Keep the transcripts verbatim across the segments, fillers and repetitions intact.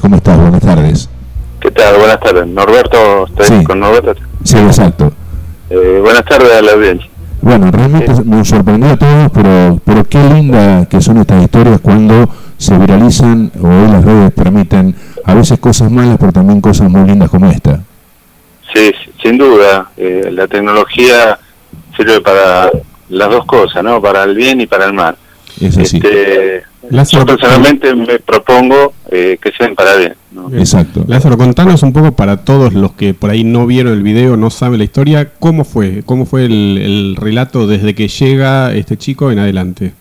¿cómo estás? Buenas tardes. ¿Qué tal? Buenas tardes. Norberto, ¿estoy sí. con Norberto? Sí, exacto. Eh, buenas tardes a la audiencia. Bueno, realmente sí. Nos sorprendió a todos, pero, pero qué linda que son estas historias cuando se viralizan o hoy las redes permiten a veces cosas malas, pero también cosas muy lindas como esta. Sí, sin duda. Eh, la tecnología sirve para las dos cosas, ¿no? Para el bien y para el mal. Es así. Este, Lázaro, yo personalmente me propongo eh, que sean para bien, ¿no? Exacto. Lázaro, contanos un poco para todos los que por ahí no vieron el video, no saben la historia, ¿cómo fue? ¿Cómo fue el, el relato desde que llega este chico en adelante?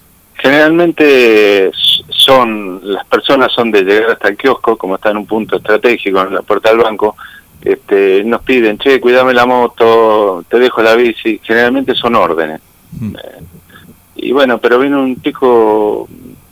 Generalmente son, las personas son de llegar hasta el kiosco, como está en un punto estratégico en la puerta del banco, este, nos piden, che, cuidame la moto, te dejo la bici, generalmente son órdenes. Mm. Eh, y bueno, pero vino un chico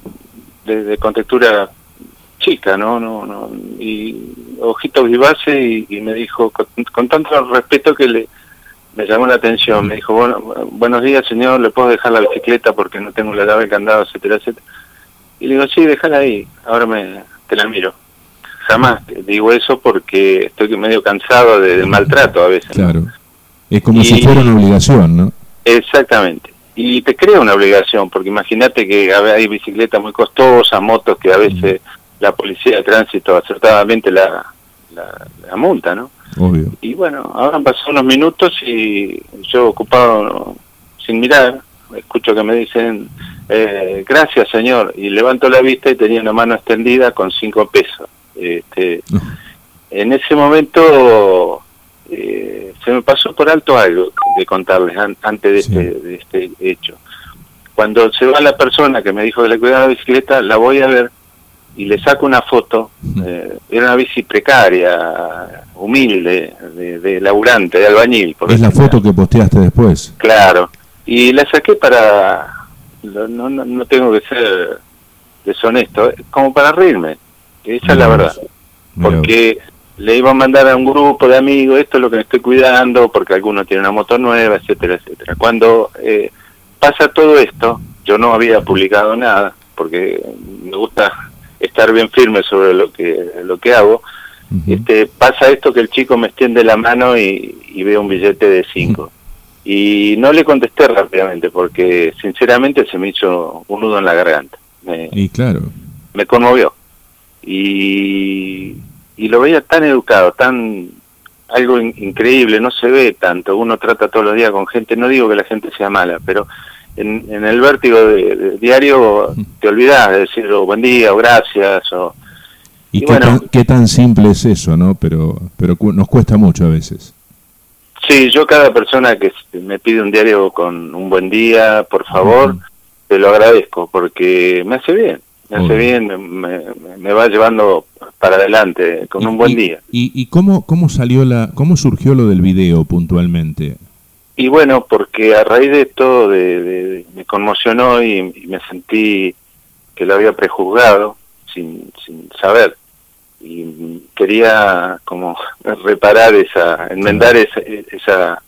de, de contextura chica, ¿no? no, no y ojitos vivaces y, y me dijo, con, con tanto respeto que le me llamó la atención, me dijo, bueno, buenos días señor, ¿le puedo dejar la bicicleta porque no tengo la llave del candado, etcétera, etcétera? Y le digo, sí, déjala ahí, ahora me te la miro. Jamás digo eso porque estoy medio cansado de, del maltrato a veces. Claro, ¿no? Es como y, si fuera una obligación, ¿no? Exactamente. Y te crea una obligación, porque imagínate que hay bicicletas muy costosas, motos que a veces mm. la policía de tránsito acertadamente la, la, la multa, ¿no? Obvio. Y bueno, ahora han pasado unos minutos y yo ocupado, ¿no? sin mirar, escucho que me dicen, eh, gracias señor, y levanto la vista y tenía una mano extendida con cinco pesos. Este, no. En ese momento eh, se me pasó por alto algo de contarles an antes de, sí. este, de este hecho. Cuando se va la persona que me dijo que le cuidaba la bicicleta, la voy a ver y le saco una foto. Eh, era una bici precaria, humilde, de, de laburante, de albañil. Por es la foto que posteaste después. Claro, y la saqué para, no, no, no tengo que ser deshonesto, como para reírme. Esa Mirá es la verdad, Mirá porque vos. Le iba a mandar a un grupo de amigos, esto es lo que me estoy cuidando, porque alguno tiene una moto nueva, etcétera, etcétera. Cuando eh, pasa todo esto, yo no había publicado nada, porque me gusta estar bien firme sobre lo que lo que hago. Uh-huh. Este pasa esto que el chico me extiende la mano y, y ve un billete de cinco. Uh-huh. Y no le contesté rápidamente, porque sinceramente se me hizo un nudo en la garganta. Me, y claro. Me conmovió. Y, y lo veía tan educado, tan algo in, increíble, no se ve tanto, uno trata todos los días con gente, no digo que la gente sea mala, pero en, en el vértigo de, de diario te olvidás de decir oh, buen día o gracias. O, y, y qué, bueno, tan, qué tan simple es eso, ¿no? Pero, pero cu nos cuesta mucho a veces. Sí, yo cada persona que me pide un diario con un buen día, por favor, uh-huh. te lo agradezco porque me hace bien. Me hace Obvio. bien, me, me, me va llevando para adelante con y, un buen y, día. ¿Y, y cómo, cómo salió la, cómo surgió lo del video puntualmente? Y bueno, porque a raíz de esto de, de, me conmocionó y, y me sentí que lo había prejuzgado sin, sin saber. Y quería como reparar esa, enmendar claro. esa, esa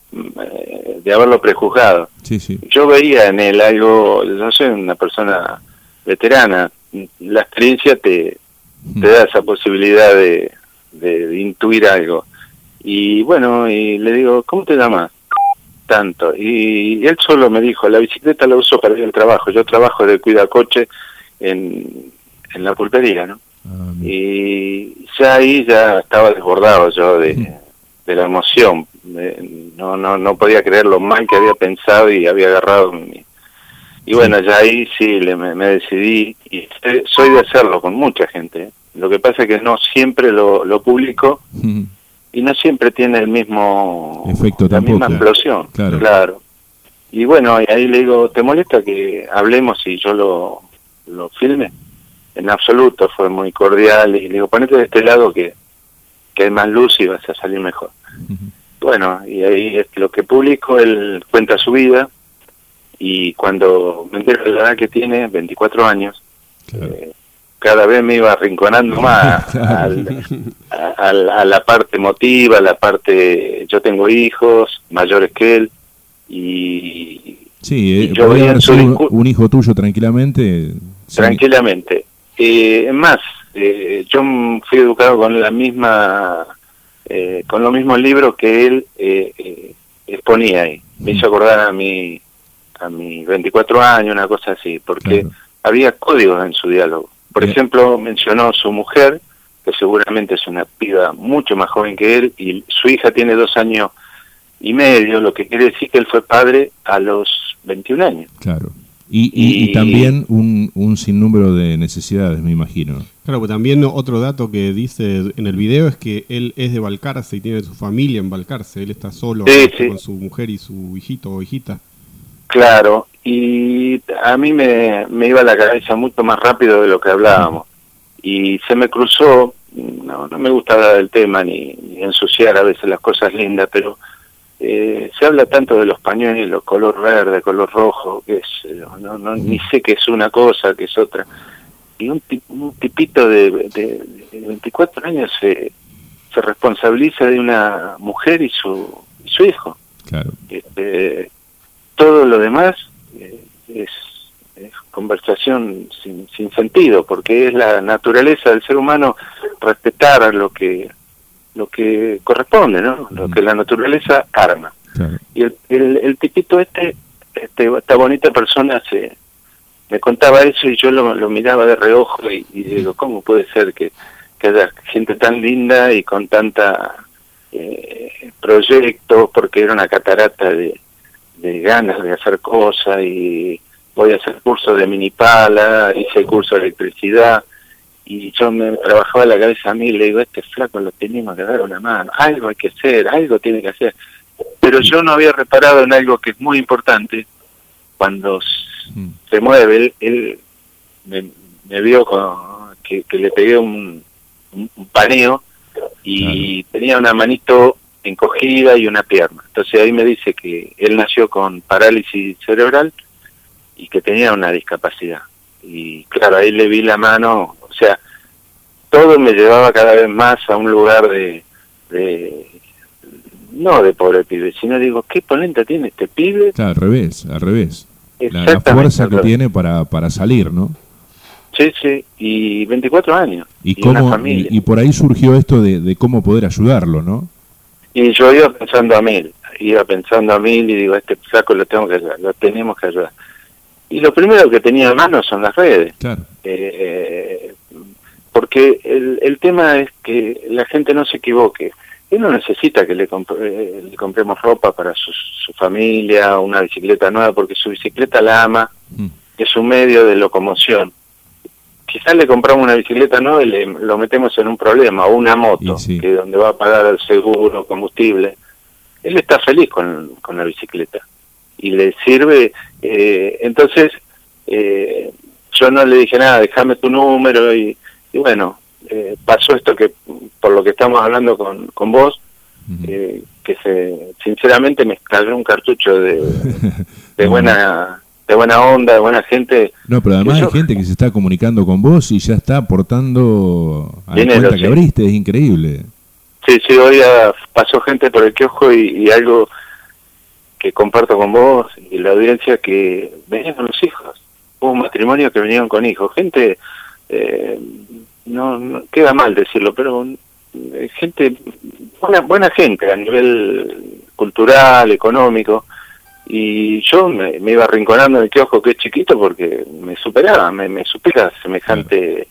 de haberlo prejuzgado. Sí, sí. Yo veía en él algo, yo soy una persona veterana, la experiencia te, te da esa posibilidad de, de, de intuir algo. Y bueno, y le digo, ¿cómo te llamas? Tanto. Y, y él solo me dijo, la bicicleta la uso para ir al trabajo, yo trabajo de cuidacoche en, en la pulpería, ¿no? Ah, y ya ahí ya estaba desbordado yo de, sí. de la emoción. No, no, no podía creer lo mal que había pensado y había agarrado mi... Y bueno, ya ahí sí le, me, me decidí, y soy de hacerlo con mucha gente. ¿eh? Lo que pasa es que no siempre lo, lo publico mm. y no siempre tiene el mismo efecto, la tampoco, misma explosión. Claro. claro. Y bueno, y ahí le digo, ¿te molesta que hablemos y yo lo, lo filme? En absoluto, fue muy cordial. Y le digo, ponete de este lado que, que hay más luz y vas a salir mejor. Uh-huh. Bueno, y ahí es lo que publico, él cuenta su vida. Y cuando me entero de la edad que tiene, veinticuatro años, claro. eh, cada vez me iba arrinconando más claro. al, a, a, a la parte emotiva, a la parte, yo tengo hijos mayores que él, y, sí, eh, y yo veía haber sido un hijo tuyo tranquilamente. Tranquilamente. Eh, es más, eh, yo fui educado con la misma, eh, con los mismos libros que él eh, eh, exponía ahí. Me hizo acordar a mi, a mis veinticuatro años, una cosa así, porque claro. había códigos en su diálogo. Por Bien. ejemplo, mencionó su mujer, que seguramente es una piba mucho más joven que él, y su hija tiene dos años y medio, lo que quiere decir que él fue padre a los veintiún años. Claro. Y, y, y, y también un, un sinnúmero de necesidades, me imagino. Claro, pues también otro dato que dice en el video es que él es de Balcarce y tiene su familia en Balcarce. Él está solo sí, sí. con su mujer y su hijito o hijita. Claro, y a mí me, me iba a la cabeza mucho más rápido de lo que hablábamos. Y se me cruzó, no, no me gusta hablar del tema ni, ni ensuciar a veces las cosas lindas, pero eh, se habla tanto de los pañuelos, color verde, color rojo, que es, no, no, ni sé qué es una cosa, qué es otra. Y un, un tipito de, de, de veinticuatro años se, se responsabiliza de una mujer y su, y su hijo. Claro. Este, todo lo demás eh, es, es conversación sin, sin sentido, porque es la naturaleza del ser humano respetar lo que lo que corresponde, ¿no? Lo que la naturaleza arma. Claro. Y el, el, el tipito este, este, esta bonita persona se me contaba eso y yo lo, lo miraba de reojo y, y digo, ¿cómo puede ser que, que haya gente tan linda y con tanta eh, proyectos? Porque era una catarata de de ganas de hacer cosas, y voy a hacer cursos de minipala, hice curso de electricidad, y yo me trabajaba la cabeza a mí y le digo, este flaco lo tenemos que dar una mano, algo hay que hacer, algo tiene que hacer. Pero yo no había reparado en algo que es muy importante. Cuando mm. se mueve, él, él me, me vio con, que, que le pegué un, un, un paneo, y claro. tenía una manito encogida y una pierna. Entonces ahí me dice que él nació con parálisis cerebral y que tenía una discapacidad. Y claro, ahí le vi la mano, o sea, todo me llevaba cada vez más a un lugar de, de no de pobre pibe, sino digo, ¿qué polenta tiene este pibe? Claro, al revés, al revés. La, la fuerza que tiene para, para salir, ¿no? Sí, sí, y veinticuatro años. Y, y cómo, una familia. Y, y por ahí surgió esto de, de cómo poder ayudarlo, ¿no? Y yo iba pensando a mil, iba pensando a mil y digo, este flaco lo tengo que ayudar, lo tenemos que ayudar. Y lo primero que tenía a mano son las redes. Claro. Eh, porque el, el tema es que la gente no se equivoque. Él no necesita que le, comp eh, le compremos ropa para su, su familia, una bicicleta nueva, porque su bicicleta la ama, mm. es un medio de locomoción. Quizás le compramos una bicicleta nueva y le, lo metemos en un problema, o una moto, sí. que donde va a pagar el seguro, combustible. Él está feliz con, con la bicicleta y le sirve. Eh, entonces, eh, yo no le dije nada, déjame tu número, y, y bueno, eh, pasó esto que, por lo que estamos hablando con, con vos, uh-huh. eh, que se, sinceramente me cayó un cartucho de, de buena... de buena onda, de buena gente. No, pero además yo, hay gente que se está comunicando con vos y ya está aportando a la cuenta que sí. abriste, es increíble. Sí, sí, hoy pasó gente por el kiosco y, y algo que comparto con vos y la audiencia, que venían con los hijos. Hubo un matrimonio que venían con hijos. Gente, eh, no, no queda mal decirlo, pero eh, gente, buena, buena gente a nivel cultural, económico. Y yo me, me iba arrinconando en el kiosco, que es chiquito, porque me superaba, me, me supera semejante.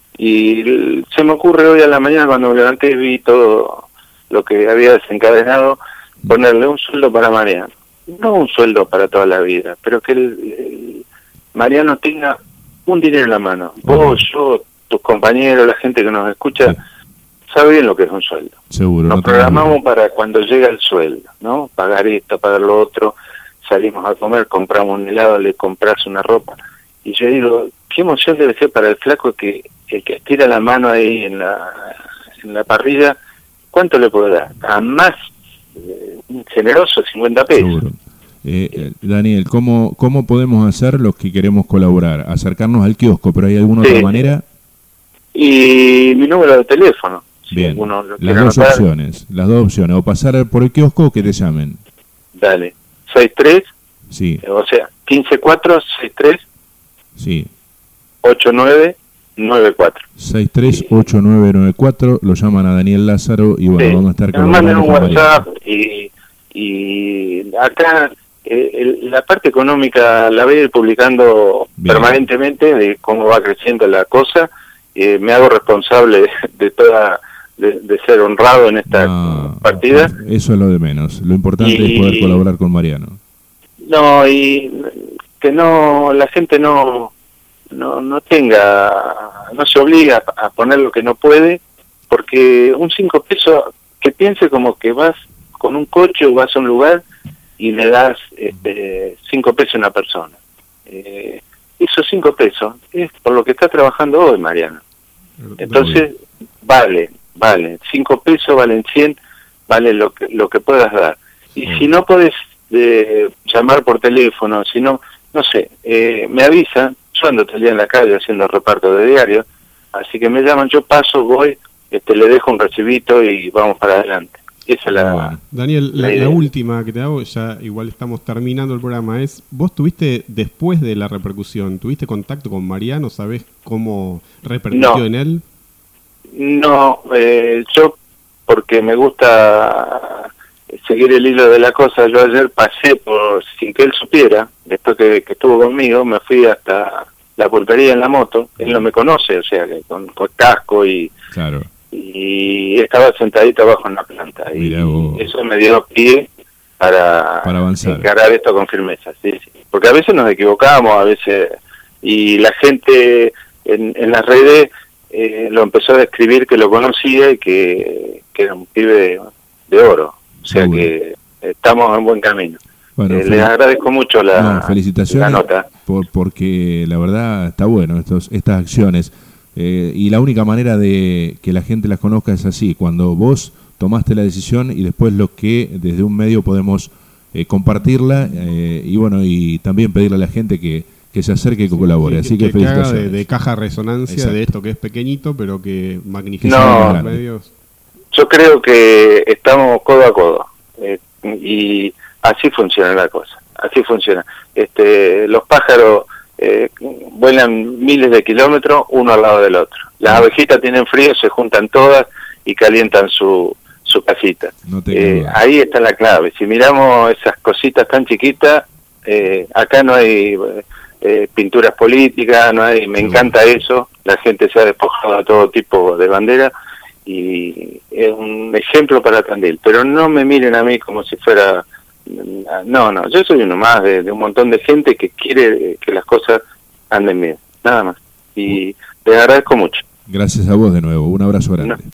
Y el, se me ocurre hoy a la mañana, cuando me levanté y vi todo lo que había desencadenado, ponerle un sueldo para Mariano. No un sueldo para toda la vida, pero que el, el Mariano tenga un dinero en la mano. Vos, yo, tus compañeros, la gente que nos escucha, sí. sabe bien lo que es un sueldo. Seguro. Nos no programamos para cuando llega el sueldo, ¿no? Pagar esto, pagar lo otro. Salimos a comer, compramos un helado, le compras una ropa. Y yo digo, qué emoción debe ser para el flaco que el que estira la mano ahí en la en la parrilla, ¿cuánto le puede dar? A más eh, generoso, cincuenta pesos. Seguro. Eh, eh, Daniel, ¿cómo, ¿cómo podemos hacer los que queremos colaborar? Acercarnos al kiosco, pero ¿hay alguna sí. otra manera? Y mi número de teléfono. Bien, si uno lo las dos anotar. opciones, las dos opciones, o pasar por el kiosco o que te llamen. Dale. seis tres, sí. o sea, quince cuatro, sesenta y tres, sí. ochenta y nueve, nueve cuatro. seis tres ocho nueve nueve cuatro, lo llaman a Daniel Lázaro y bueno, Sí. vamos a estar Nos mandan un con WhatsApp y, y acá eh, el- la parte económica la voy a ir publicando Bien. permanentemente de cómo va creciendo la cosa. Eh, me hago responsable de toda de, de ser honrado en esta No, partida. eso es lo de menos. Lo importante Y- es poder colaborar con Mariano. No, y que no la gente no no no tenga, no se obliga a poner lo que no puede, porque un cinco pesos, que piense como que vas con un coche o vas a un lugar y le das este, cinco pesos a una persona. Eh, esos cinco pesos es por lo que está trabajando hoy, Mariano. Entonces, vale, vale, cinco pesos valen cien, vale lo que lo que puedas dar. Y Sí. si no puedes eh, llamar por teléfono, si no, no sé, eh, me avisan, yo ando todo el día en la calle haciendo reparto de diario, así que me llaman, yo paso, voy, este, le dejo un recibito y vamos para adelante. Esa es la... Bueno. Daniel, la, la idea. la última que te hago, ya igual estamos terminando el programa, es, vos tuviste, después de la repercusión, ¿tuviste contacto con Mariano? ¿Sabés cómo repercutió No. en él? No, eh, yo, porque me gusta seguir el hilo de la cosa, yo ayer pasé por, sin que él supiera, después que, que estuvo conmigo, me fui hasta la pulpería en la moto, él no me conoce, o sea, que con, con casco y, Claro. y estaba sentadito abajo en la planta, y Mirá vos. eso me dio pie para, Para avanzar. encarar esto con firmeza, sí, sí. Porque a veces nos equivocamos, a veces, y la gente en, en las redes eh, lo empezó a describir que lo conocía y que, que era un pibe de, de oro, o sea Seguro. que estamos en buen camino. Bueno, Eh, fel- les agradezco mucho la, no, felicitaciones la nota. por, porque la verdad está bueno estos, estas acciones. Eh, y la única manera de que la gente las conozca es así, cuando vos tomaste la decisión y después lo que desde un medio podemos eh, compartirla eh, y bueno, y también pedirle a la gente que, que se acerque y que colabore. Sí, Así que, que haga felicitaciones. de, de caja resonancia Exacto. de esto que es pequeñito, pero que magnifica No. los medios. Yo creo que estamos codo a codo eh, y así funciona la cosa, así funciona. Este, los pájaros eh, vuelan miles de kilómetros uno al lado del otro. Las abejitas tienen frío, se juntan todas y calientan su, su casita. No tengo Eh, duda. ahí está la clave. Si miramos esas cositas tan chiquitas, eh, acá no hay eh, pinturas políticas, no hay. Me encanta eso. La gente se ha despojado a todo tipo de bandera y es un ejemplo para Tandil. Pero no me miren a mí como si fuera... No, no, yo soy uno más de, de un montón de gente que quiere que las cosas anden bien, nada más. Y les agradezco mucho. Gracias a vos de nuevo. Un abrazo grande. No.